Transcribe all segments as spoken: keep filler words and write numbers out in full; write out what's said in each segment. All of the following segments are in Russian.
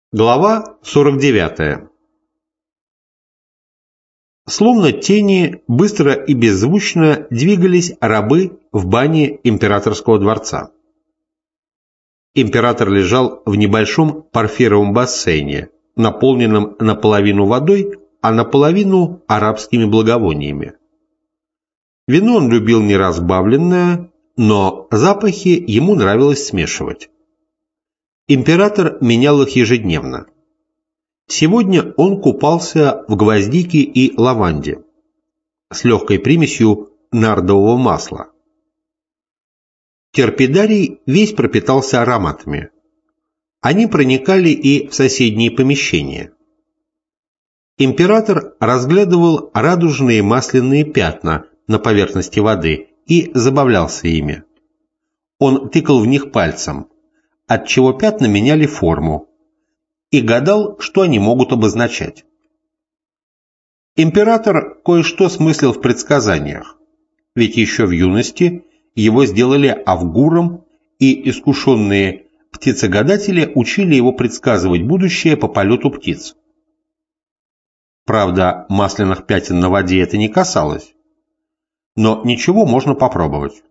Глава сорок девятая. Словно тени быстро и беззвучно двигались рабы в бане императорского дворца. Император лежал в небольшом порфировом бассейне, наполненном наполовину водой, а наполовину арабскими благовониями. Вино он любил неразбавленное, но запахи ему нравилось смешивать. Император менял их ежедневно. Сегодня он купался в гвоздике и лаванде с легкой примесью нардового масла. Терпидарий весь пропитался ароматами. Они проникали и в соседние помещения. Император разглядывал радужные масляные пятна на поверхности воды и забавлялся ими. Он тыкал в них пальцем, отчего пятна меняли форму, и гадал, что они могут обозначать. Император кое-что смыслил в предсказаниях, ведь еще в юности его сделали авгуром, и искушенные птицегадатели учили его предсказывать будущее по полету птиц. Правда, масляных пятен на воде это не касалось, но ничего, можно попробовать.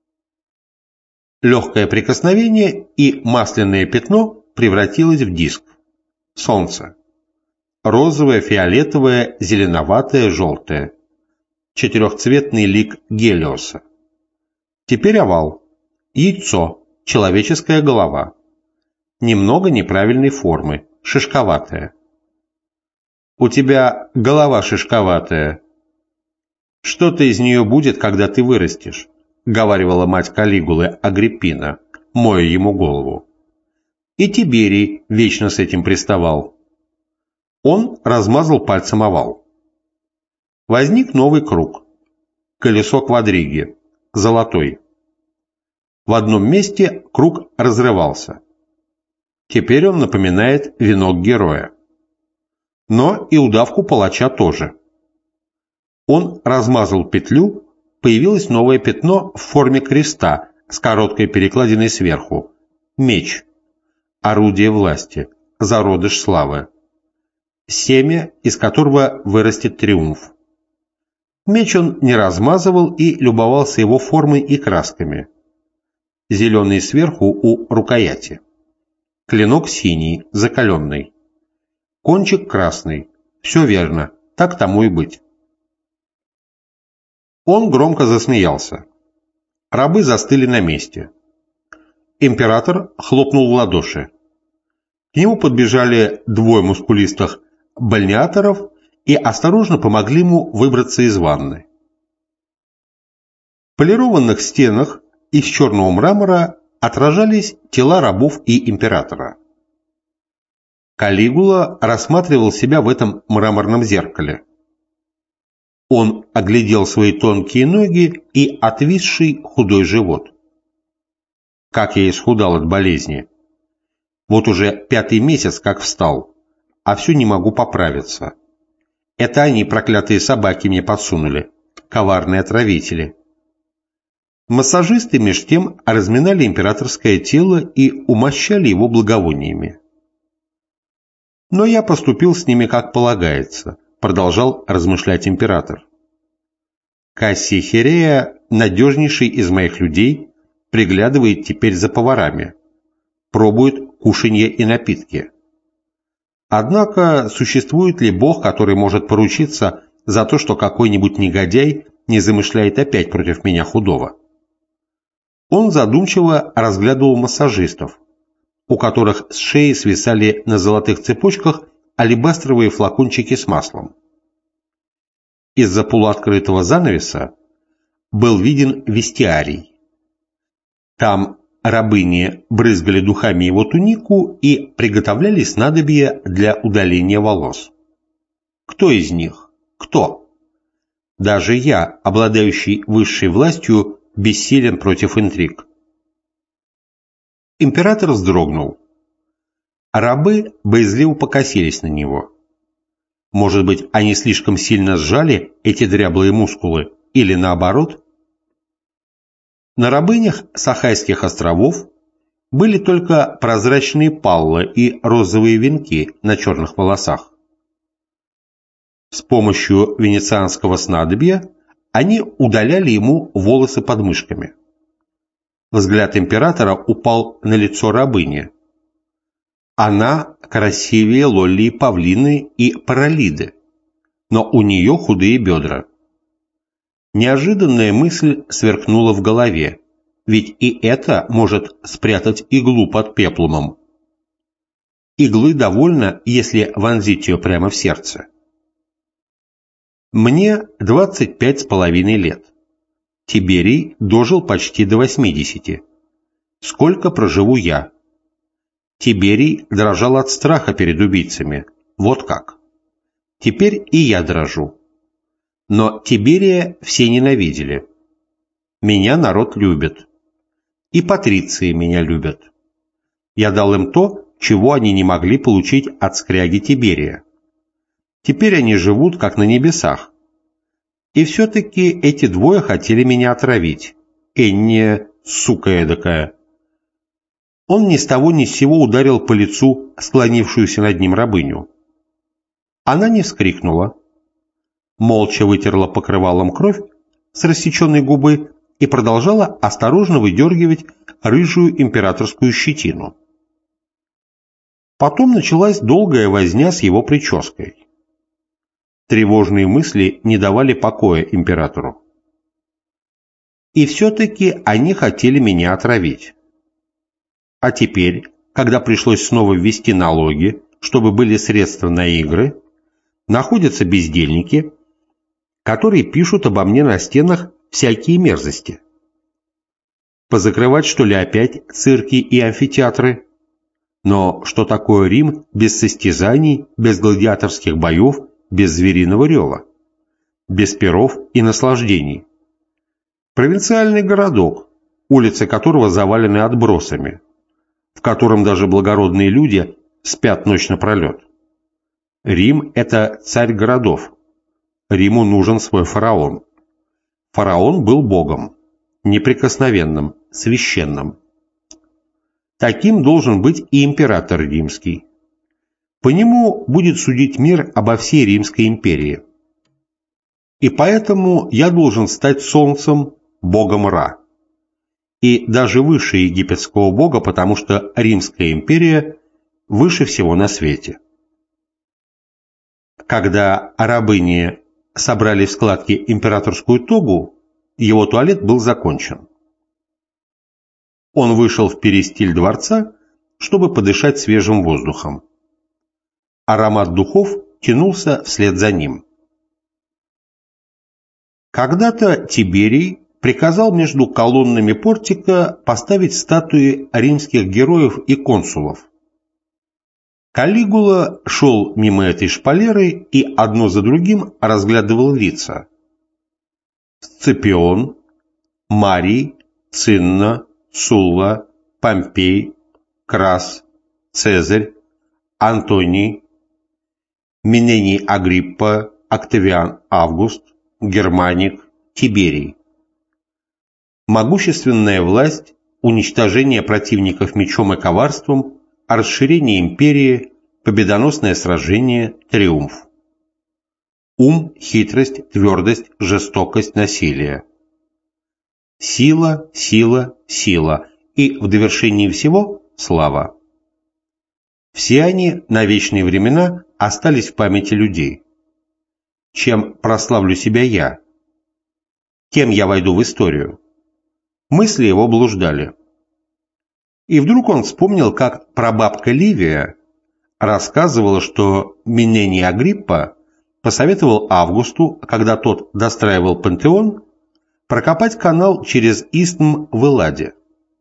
Легкое прикосновение, и масляное пятно превратилось в диск. Солнце. Розовое, фиолетовое, зеленоватое, желтое. Четырехцветный лик Гелиоса. Теперь овал. Яйцо. Человеческая голова. Немного неправильной формы. Шишковатая. «У тебя голова шишковатая. Что-то из нее будет, когда ты вырастешь», — говаривала мать Калигулы Агриппина, моя ему голову. И Тиберий вечно с этим приставал. Он размазал пальцем овал. Возник новый круг. Колесо квадриги. Золотой. В одном месте круг разрывался. Теперь он напоминает венок героя. Но и удавку палача тоже. Он размазал петлю, появилось новое пятно в форме креста с короткой перекладиной сверху. Меч. Орудие власти. Зародыш славы. Семя, из которого вырастет триумф. Меч он не размазывал и любовался его формой и красками. Зеленый сверху у рукояти. Клинок синий, закаленный. Кончик красный. Все верно, так тому и быть. Он громко засмеялся. Рабы застыли на месте. Император хлопнул в ладоши. К нему подбежали двое мускулистых бальниаторов и осторожно помогли ему выбраться из ванны. В полированных стенах из черного мрамора отражались тела рабов и императора. Калигула рассматривал себя в этом мраморном зеркале. Он оглядел свои тонкие ноги и отвисший худой живот. Как я исхудал от болезни. Вот уже пятый месяц как встал, а все не могу поправиться. Это они, проклятые собаки, мне подсунули, коварные отравители. Массажисты меж тем разминали императорское тело и умощали его благовониями. Но я поступил с ними как полагается, продолжал размышлять император. Кассий Хирея, надежнейший из моих людей, приглядывает теперь за поварами, пробует кушанье и напитки. Однако существует ли Бог, который может поручиться за то, что какой-нибудь негодяй не замышляет опять против меня худого? Он задумчиво разглядывал массажистов, у которых с шеи свисали на золотых цепочках алебастровые флакончики с маслом. Из-за полуоткрытого занавеса был виден вестиарий. Там рабыни брызгали духами его тунику и приготовляли снадобья для удаления волос. Кто из них? Кто? Даже я, обладающий высшей властью, бессилен против интриг. Император вздрогнул. Рабы боязливо покосились на него. Может быть, они слишком сильно сжали эти дряблые мускулы, или наоборот? На рабынях Сахайских островов были только прозрачные паллы и розовые венки на черных волосах. С помощью венецианского снадобья они удаляли ему волосы под мышками. Взгляд императора упал на лицо рабыни. Она красивее Лолли Павлины и Паралиды, но у нее худые бедра. Неожиданная мысль сверкнула в голове, ведь и это может спрятать иглу под пеплумом. Иглы довольно, если вонзить ее прямо в сердце. Мне двадцать пять с половиной лет. Тиберий дожил почти до восьмидесяти. Сколько проживу я? Тиберий дрожал от страха перед убийцами. Вот как. Теперь и я дрожу. Но Тиберия все ненавидели. Меня народ любит. И патриции меня любят. Я дал им то, чего они не могли получить от скряги Тиберия. Теперь они живут, как на небесах. И все-таки эти двое хотели меня отравить. Энния, сука эдакая. Он ни с того ни с сего ударил по лицу склонившуюся над ним рабыню. Она не вскрикнула. Молча вытерла покрывалом кровь с рассеченной губы и продолжала осторожно выдергивать рыжую императорскую щетину. Потом началась долгая возня с его прической. Тревожные мысли не давали покоя императору. И все-таки они хотели меня отравить. А теперь, когда пришлось снова ввести налоги, чтобы были средства на игры, находятся бездельники, которые пишут обо мне на стенах всякие мерзости. Позакрывать, что ли, опять цирки и амфитеатры? Но что такое Рим без состязаний, без гладиаторских боев, без звериного рева, без пиров и наслаждений? Провинциальный городок, улицы которого завалены отбросами, в котором даже благородные люди спят ночь напролет. Рим – это царь городов. Риму нужен свой фараон. Фараон был богом, неприкосновенным, священным. Таким должен быть и император римский. По нему будет судить мир обо всей Римской империи. И поэтому я должен стать солнцем, богом Ра. И даже выше египетского бога, потому что Римская империя выше всего на свете. Когда рабыни собрали в складки императорскую тогу, его туалет был закончен. Он вышел в перистиль дворца, чтобы подышать свежим воздухом. Аромат духов тянулся вслед за ним. Когда-то Тиберий приказал между колоннами портика поставить статуи римских героев и консулов. Каллигула шел мимо этой шпалеры и одно за другим разглядывал лица. Сципион, Марий, Цинна, Сулла, Помпей, Крас, Цезарь, Антоний, Минений Агриппа, Октавиан Август, Германик, Тиберий. Могущественная власть, уничтожение противников мечом и коварством, расширение империи, победоносное сражение, триумф. Ум, хитрость, твердость, жестокость, насилие. Сила, сила, сила. И в довершении всего – слава. Все они на вечные времена остались в памяти людей. Чем прославлю себя я? Кем я войду в историю? Мысли его блуждали. И вдруг он вспомнил, как прабабка Ливия рассказывала, что Минений Агриппа посоветовал Августу, когда тот достраивал пантеон, прокопать канал через Истм в Элладе.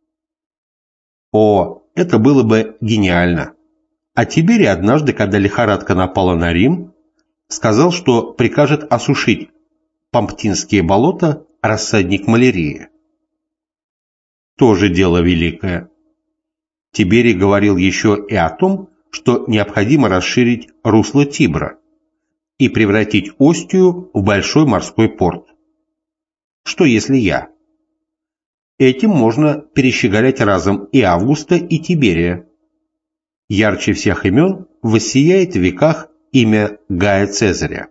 О, это было бы гениально! А Тиберий однажды, когда лихорадка напала на Рим, сказал, что прикажет осушить Помптинские болота, рассадник малярии. Тоже дело великое. Тиберий говорил еще и о том, что необходимо расширить русло Тибра и превратить Остию в большой морской порт. Что если я? Этим можно перещеголять разом и Августа, и Тиберия. Ярче всех имен воссияет в веках имя Гая Цезаря.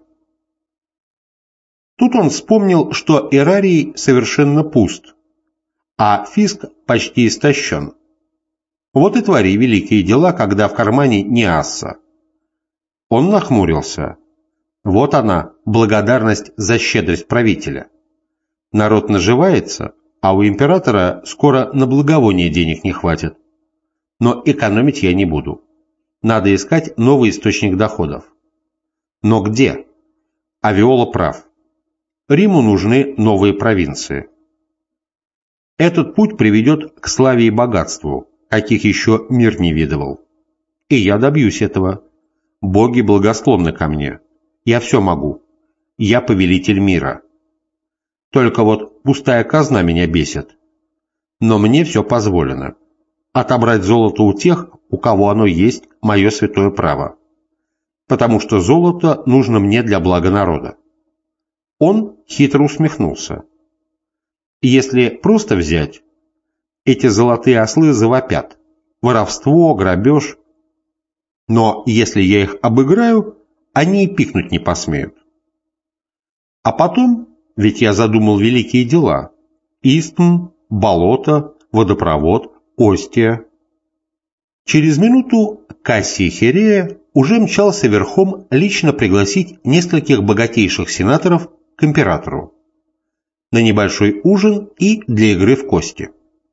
Тут он вспомнил, что Эрарий совершенно пуст, а фиск почти истощен. Вот и твори великие дела, когда в кармане не асса. Он нахмурился. Вот она, благодарность за щедрость правителя. Народ наживается, а у императора скоро на благовоние денег не хватит. Но экономить я не буду. Надо искать новый источник доходов. Но где? Авиола прав. Риму нужны новые провинции. Этот путь приведет к славе и богатству, каких еще мир не видывал. И я добьюсь этого. Боги благосклонны ко мне. Я все могу. Я повелитель мира. Только вот пустая казна меня бесит. Но мне все позволено. Отобрать золото у тех, у кого оно есть, мое святое право. Потому что золото нужно мне для блага народа. Он хитро усмехнулся. Если просто взять, эти золотые ослы завопят. Воровство, грабеж. Но если я их обыграю, они и пикнуть не посмеют. А потом, ведь я задумал великие дела. Истм, болото, водопровод, Остия. Через минуту Кассий Хирея уже мчался верхом лично пригласить нескольких богатейших сенаторов к императору на небольшой ужин и для игры в кости.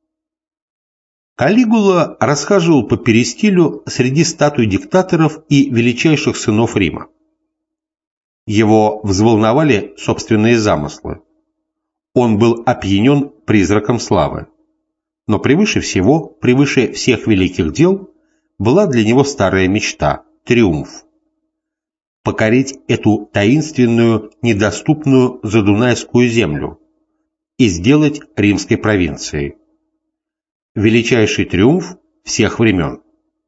Калигула расхаживал по перистилю среди статуй диктаторов и величайших сынов Рима. Его взволновали собственные замыслы. Он был опьянен призраком славы. Но превыше всего, превыше всех великих дел, была для него старая мечта – триумф. Покорить эту таинственную, недоступную задунайскую землю и сделать римской провинцией. Величайший триумф всех времен.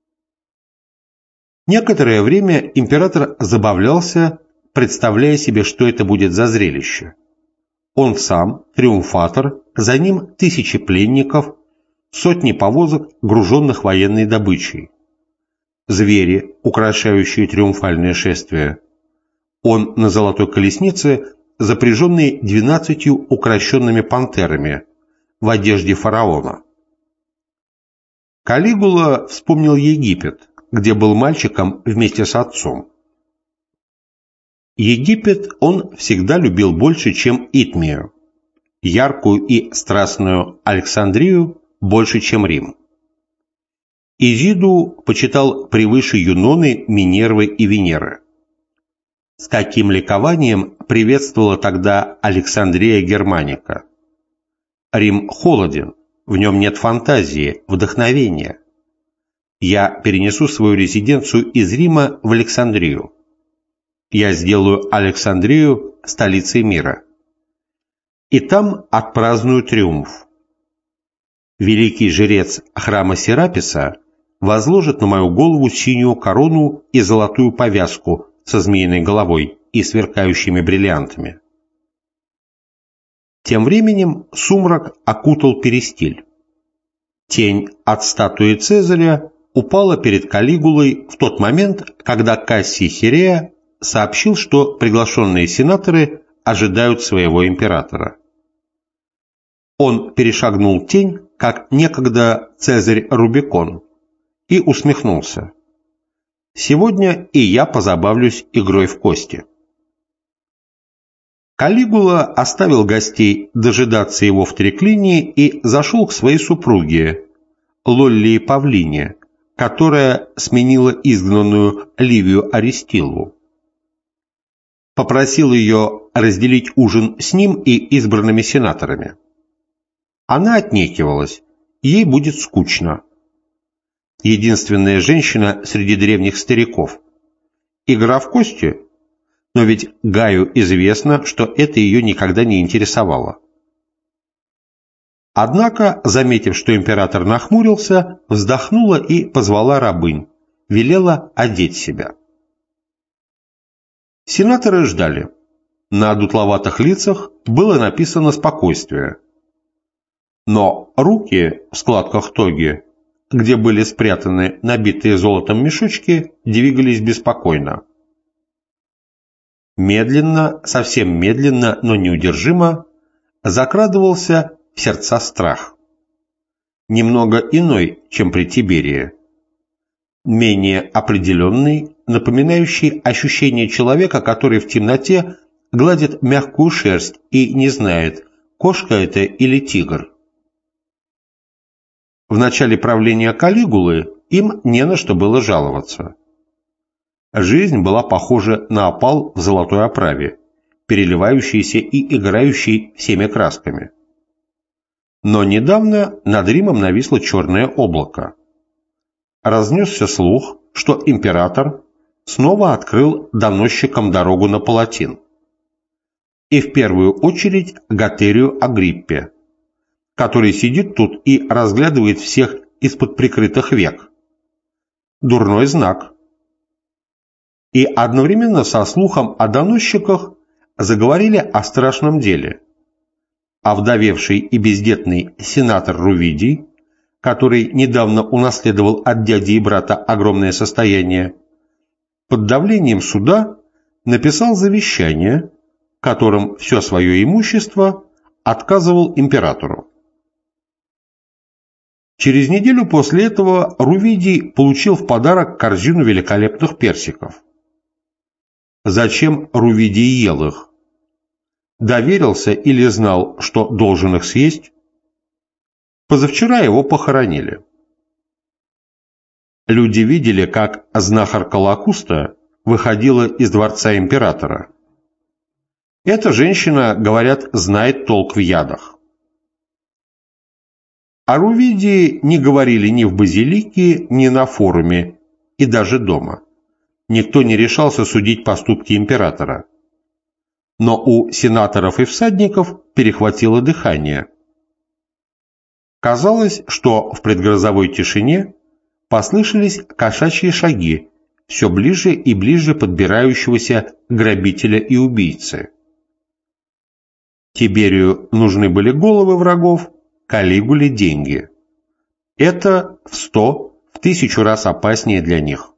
Некоторое время император забавлялся, представляя себе, что это будет за зрелище. Он сам, триумфатор, за ним тысячи пленников, сотни повозок, груженных военной добычей. Звери, украшающие триумфальное шествие. Он на золотой колеснице, запряженный двенадцатью укращенными пантерами, в одежде фараона. Калигула вспомнил Египет, где был мальчиком вместе с отцом. Египет он всегда любил больше, чем Итмию, яркую и страстную Александрию больше, чем Рим. Изиду почитал превыше Юноны, Минервы и Венеры. С каким ликованием приветствовала тогда Александрия Германика. Рим холоден, в нем нет фантазии, вдохновения. Я перенесу свою резиденцию из Рима в Александрию. Я сделаю Александрию столицей мира. И там отпраздную триумф. Великий жрец храма Сераписа возложит на мою голову синюю корону и золотую повязку со змеиной головой и сверкающими бриллиантами. Тем временем сумрак окутал перистиль. Тень от статуи Цезаря упала перед Калигулой в тот момент, когда Кассий Хирея сообщил, что приглашенные сенаторы ожидают своего императора. Он перешагнул тень, как некогда Цезарь Рубикон, и усмехнулся. «Сегодня и я позабавлюсь игрой в кости». Калигула оставил гостей дожидаться его в триклинии и зашел к своей супруге, Лоллии Павлине, которая сменила изгнанную Ливию Аристиллу. Попросил ее разделить ужин с ним и избранными сенаторами. Она отнекивалась, ей будет скучно. Единственная женщина среди древних стариков. Игра в кости? Но ведь Гаю известно, что это ее никогда не интересовало. Однако, заметив, что император нахмурился, вздохнула и позвала рабынь, велела одеть себя. Сенаторы ждали. На дутловатых лицах было написано спокойствие. но руки в складках тоги, где были спрятаны набитые золотом мешочки, двигались беспокойно. Медленно, совсем медленно, но неудержимо закрадывался в сердца страх. Немного иной, чем при Тиберии. Менее определенный, напоминающий ощущение человека, который в темноте гладит мягкую шерсть и не знает, кошка это или тигр. В начале правления Калигулы им не на что было жаловаться. Жизнь была похожа на опал в золотой оправе, переливающийся и играющий всеми красками. Но недавно над Римом нависло черное облако. Разнесся слух, что император снова открыл доносчикам дорогу на Палатин. И в первую очередь Готерию Агриппе, который сидит тут и разглядывает всех из-под прикрытых век. Дурной знак. И одновременно со слухом о доносчиках заговорили о страшном деле. Овдовевший и бездетный сенатор Рувидий, который недавно унаследовал от дяди и брата огромное состояние, под давлением суда написал завещание, которым все свое имущество отказывал императору. Через неделю после этого Рувидий получил в подарок корзину великолепных персиков. Зачем Рувидий ел их? Доверился или знал, что должен их съесть? Позавчера его похоронили. Люди видели, как знахарка Лакуста выходила из дворца императора. Эта женщина, говорят, знает толк в ядах. О Рувидии не говорили ни в базилике, ни на форуме, и даже дома. Никто не решался судить поступки императора. Но у сенаторов и всадников перехватило дыхание. Казалось, что в предгрозовой тишине послышались кошачьи шаги все ближе и ближе подбирающегося грабителя и убийцы. Тиберию нужны были головы врагов, Калигуле деньги. Это в сто, в тысячу раз опаснее для них.